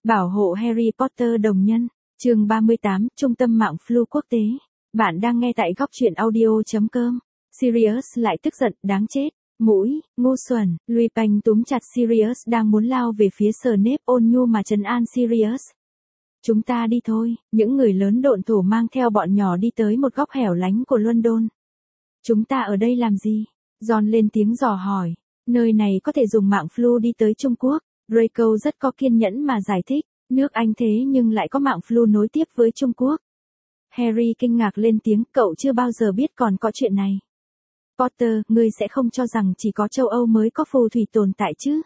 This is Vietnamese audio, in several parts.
Bảo hộ Harry Potter đồng nhân. Chương 38, Trung tâm mạng flu quốc tế. Bạn đang nghe tại góc truyện audio.com. Sirius lại tức giận, đáng chết. Mũi, ngu xuẩn. Lupin túm chặt Sirius đang muốn lao về phía Snape, ôn nhu mà trấn an Sirius. Chúng ta đi thôi. Những người lớn độn thổ mang theo bọn nhỏ đi tới một góc hẻo lánh của London. Chúng ta ở đây làm gì? Ron lên tiếng dò hỏi. Nơi này có thể dùng mạng flu đi tới Trung Quốc. Draco rất có kiên nhẫn mà giải thích. Nước Anh thế nhưng lại có mạng flu nối tiếp với Trung Quốc. Harry kinh ngạc lên tiếng, cậu chưa bao giờ biết còn có chuyện này. Potter, ngươi sẽ không cho rằng chỉ có châu Âu mới có phù thủy tồn tại chứ?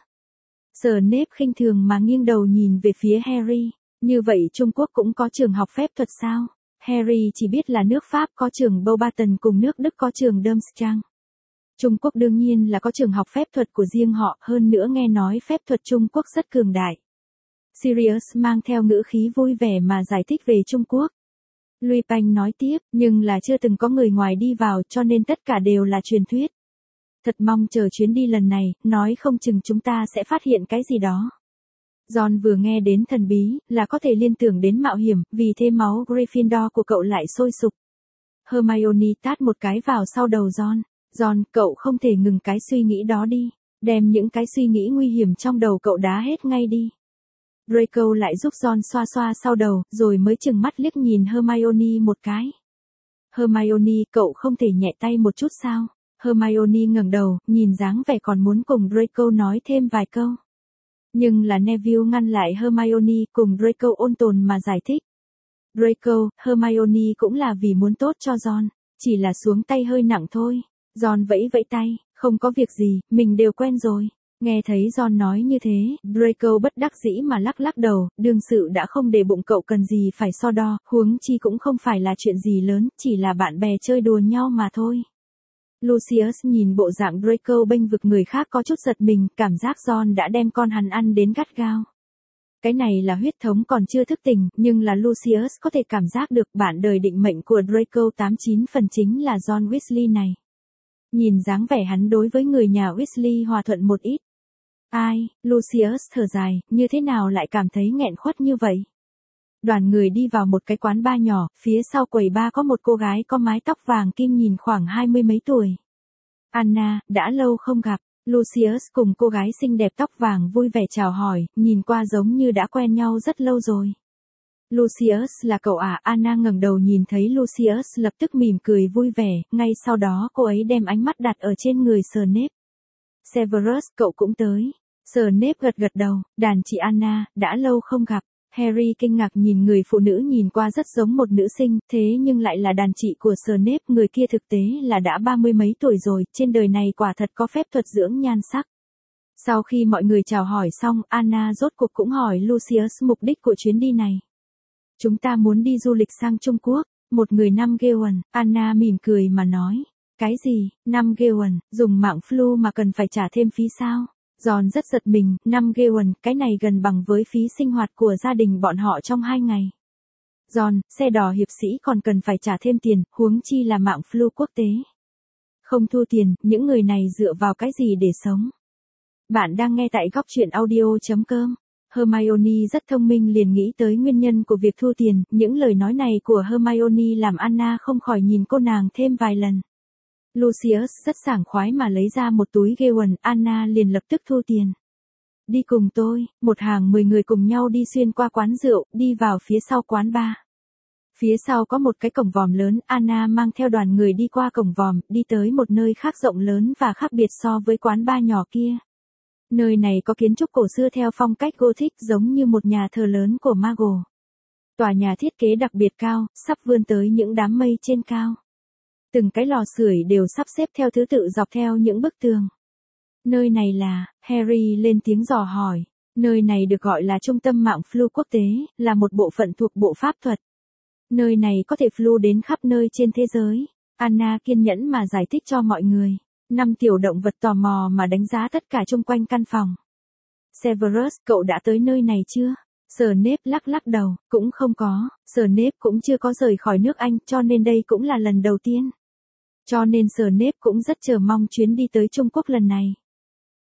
Snape khinh thường mà nghiêng đầu nhìn về phía Harry. Như vậy Trung Quốc cũng có trường học phép thuật sao? Harry chỉ biết là nước Pháp có trường Beauxbatons cùng nước Đức có trường Durmstrang. Trung Quốc đương nhiên là có trường học phép thuật của riêng họ, hơn nữa nghe nói phép thuật Trung Quốc rất cường đại. Sirius mang theo ngữ khí vui vẻ mà giải thích về Trung Quốc. Lupin nói tiếp, nhưng là chưa từng có người ngoài đi vào cho nên tất cả đều là truyền thuyết. Thật mong chờ chuyến đi lần này, nói không chừng chúng ta sẽ phát hiện cái gì đó. Ron vừa nghe đến thần bí, là có thể liên tưởng đến mạo hiểm, vì thế máu Gryffindor của cậu lại sôi sục. Hermione tát một cái vào sau đầu Ron. Ron, cậu không thể ngừng cái suy nghĩ đó đi. Đem những cái suy nghĩ nguy hiểm trong đầu cậu đá hết ngay đi. Draco lại giúp Ron xoa xoa sau đầu, rồi mới chừng mắt liếc nhìn Hermione một cái. Hermione, cậu không thể nhẹ tay một chút sao? Hermione ngẩng đầu, nhìn dáng vẻ còn muốn cùng Draco nói thêm vài câu. Nhưng là Neville ngăn lại Hermione, cùng Draco ôn tồn mà giải thích. Draco, Hermione cũng là vì muốn tốt cho Ron, chỉ là xuống tay hơi nặng thôi. Ron vẫy vẫy tay, không có việc gì, mình đều quen rồi. Nghe thấy Ron nói như thế, Draco bất đắc dĩ mà lắc lắc đầu, đương sự đã không để bụng cậu cần gì phải so đo, huống chi cũng không phải là chuyện gì lớn, chỉ là bạn bè chơi đùa nhau mà thôi. Lucius nhìn bộ dạng Draco bênh vực người khác có chút giật mình, cảm giác Ron đã đem con hắn ăn đến gắt gao. Cái này là huyết thống còn chưa thức tỉnh, nhưng là Lucius có thể cảm giác được bản đời định mệnh của Draco 89 phần chính là Ron Weasley này. Nhìn dáng vẻ hắn đối với người nhà Weasley hòa thuận một ít. Ai, Lucius thở dài, như thế nào lại cảm thấy nghẹn khuất như vậy? Đoàn người đi vào một cái quán bar nhỏ, phía sau quầy bar có một cô gái có mái tóc vàng kim nhìn khoảng 20 mấy tuổi. Anna, đã lâu không gặp. Lucius cùng cô gái xinh đẹp tóc vàng vui vẻ chào hỏi, nhìn qua giống như đã quen nhau rất lâu rồi. Lucius là cậu à? Anna ngẩng đầu nhìn thấy Lucius lập tức mỉm cười vui vẻ, ngay sau đó cô ấy đem ánh mắt đặt ở trên người Snape. Severus, cậu cũng tới. Snape gật gật đầu, đàn chị Anna, đã lâu không gặp. Harry kinh ngạc nhìn người phụ nữ nhìn qua rất giống một nữ sinh, thế nhưng lại là đàn chị của Snape, người kia thực tế là đã 30 mấy tuổi rồi, trên đời này quả thật có phép thuật dưỡng nhan sắc. Sau khi mọi người chào hỏi xong, Anna rốt cuộc cũng hỏi Lucius mục đích của chuyến đi này. Chúng ta muốn đi du lịch sang Trung Quốc, một người 5 Geon, Anna mỉm cười mà nói. Cái gì, 5 Geon, dùng mạng flu mà cần phải trả thêm phí sao? Ron rất giật mình, 5 Geon, cái này gần bằng với phí sinh hoạt của gia đình bọn họ trong 2 ngày. Ron, xe đò hiệp sĩ còn cần phải trả thêm tiền, huống chi là mạng flu quốc tế. Không thu tiền, những người này dựa vào cái gì để sống? Bạn đang nghe tại góc truyện audio.com. Hermione rất thông minh liền nghĩ tới nguyên nhân của việc thu tiền, những lời nói này của Hermione làm Anna không khỏi nhìn cô nàng thêm vài lần. Lucius rất sảng khoái mà lấy ra một túi Geon, Anna liền lập tức thu tiền. Đi cùng tôi, một hàng 10 người cùng nhau đi xuyên qua quán rượu, đi vào phía sau quán bar. Phía sau có một cái cổng vòm lớn, Anna mang theo đoàn người đi qua cổng vòm, đi tới một nơi khác rộng lớn và khác biệt so với quán bar nhỏ kia. Nơi này có kiến trúc cổ xưa theo phong cách Gothic giống như một nhà thờ lớn của Mago. Tòa nhà thiết kế đặc biệt cao, sắp vươn tới những đám mây trên cao. Từng cái lò sưởi đều sắp xếp theo thứ tự dọc theo những bức tường. Nơi này là, Harry lên tiếng dò hỏi. Nơi này được gọi là Trung tâm mạng flu quốc tế, là một bộ phận thuộc bộ pháp thuật. Nơi này có thể flu đến khắp nơi trên thế giới. Anna kiên nhẫn mà giải thích cho mọi người. 5 tiểu động vật tò mò mà đánh giá tất cả chung quanh căn phòng. Severus, cậu đã tới nơi này chưa? Snape lắc lắc đầu, cũng không có. Snape cũng chưa có rời khỏi nước Anh cho nên đây cũng là lần đầu tiên. Cho nên Snape cũng rất chờ mong chuyến đi tới Trung Quốc lần này.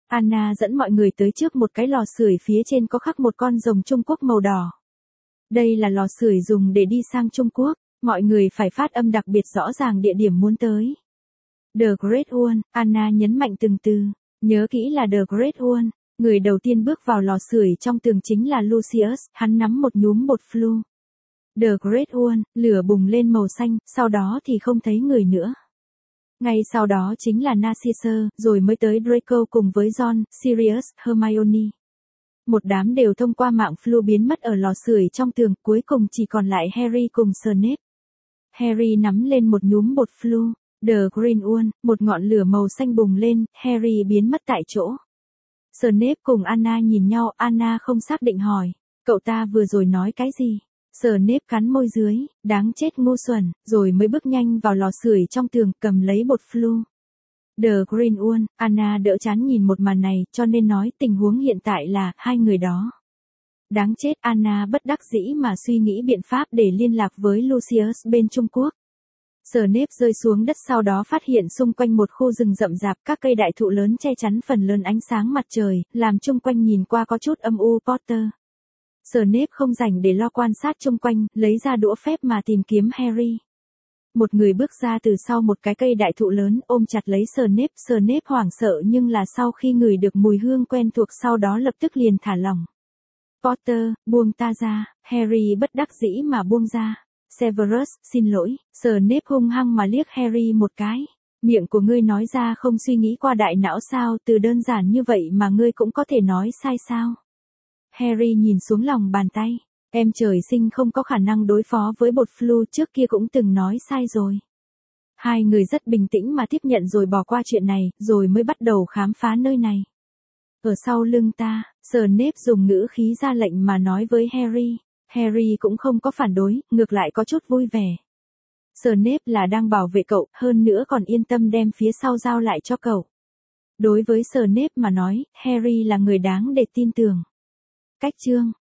Anna dẫn mọi người tới trước một cái lò sưởi phía trên có khắc một con rồng Trung Quốc màu đỏ. Đây là lò sưởi dùng để đi sang Trung Quốc, mọi người phải phát âm đặc biệt rõ ràng địa điểm muốn tới. The Great One, Anna nhấn mạnh từng từ, nhớ kỹ là The Great One. Người đầu tiên bước vào lò sưởi trong tường chính là Lucius, hắn nắm một nhúm bột flu. The Great One, lửa bùng lên màu xanh, sau đó thì không thấy người nữa. Ngay sau đó chính là Narcissus, rồi mới tới Draco cùng với Ron, Sirius, Hermione. Một đám đều thông qua mạng flu biến mất ở lò sưởi trong tường, cuối cùng chỉ còn lại Harry cùng Snape. Harry nắm lên một nhúm bột flu, The Green One, một ngọn lửa màu xanh bùng lên, Harry biến mất tại chỗ. Snape cùng Anna nhìn nhau, Anna không xác định hỏi, cậu ta vừa rồi nói cái gì? Snape cắn môi dưới, đáng chết ngu xuẩn, rồi mới bước nhanh vào lò sưởi trong tường, cầm lấy bột flu. The Green One, Anna đỡ chán nhìn một màn này, cho nên nói tình huống hiện tại là, hai người đó. Đáng chết, Anna bất đắc dĩ mà suy nghĩ biện pháp để liên lạc với Lucius bên Trung Quốc. Snape rơi xuống đất sau đó phát hiện xung quanh một khu rừng rậm rạp, các cây đại thụ lớn che chắn phần lớn ánh sáng mặt trời, làm chung quanh nhìn qua có chút âm u. Potter. Snape không rảnh để lo quan sát chung quanh, lấy ra đũa phép mà tìm kiếm Harry. Một người bước ra từ sau một cái cây đại thụ lớn, ôm chặt lấy Snape. Snape hoảng sợ nhưng là sau khi ngửi được mùi hương quen thuộc sau đó lập tức liền thả lỏng. Potter, buông ta ra. Harry bất đắc dĩ mà buông ra. Severus, xin lỗi. Snape hung hăng mà liếc Harry một cái. Miệng của ngươi nói ra không suy nghĩ qua đại não sao, từ đơn giản như vậy mà ngươi cũng có thể nói sai sao? Harry nhìn xuống lòng bàn tay. Em trời sinh không có khả năng đối phó với bột flu, trước kia cũng từng nói sai rồi. Hai người rất bình tĩnh mà tiếp nhận rồi bỏ qua chuyện này, rồi mới bắt đầu khám phá nơi này. Ở sau lưng ta, Snape dùng ngữ khí ra lệnh mà nói với Harry. Harry cũng không có phản đối, ngược lại có chút vui vẻ. Snape là đang bảo vệ cậu, hơn nữa còn yên tâm đem phía sau giao lại cho cậu. Đối với Snape mà nói, Harry là người đáng để tin tưởng. Cách chương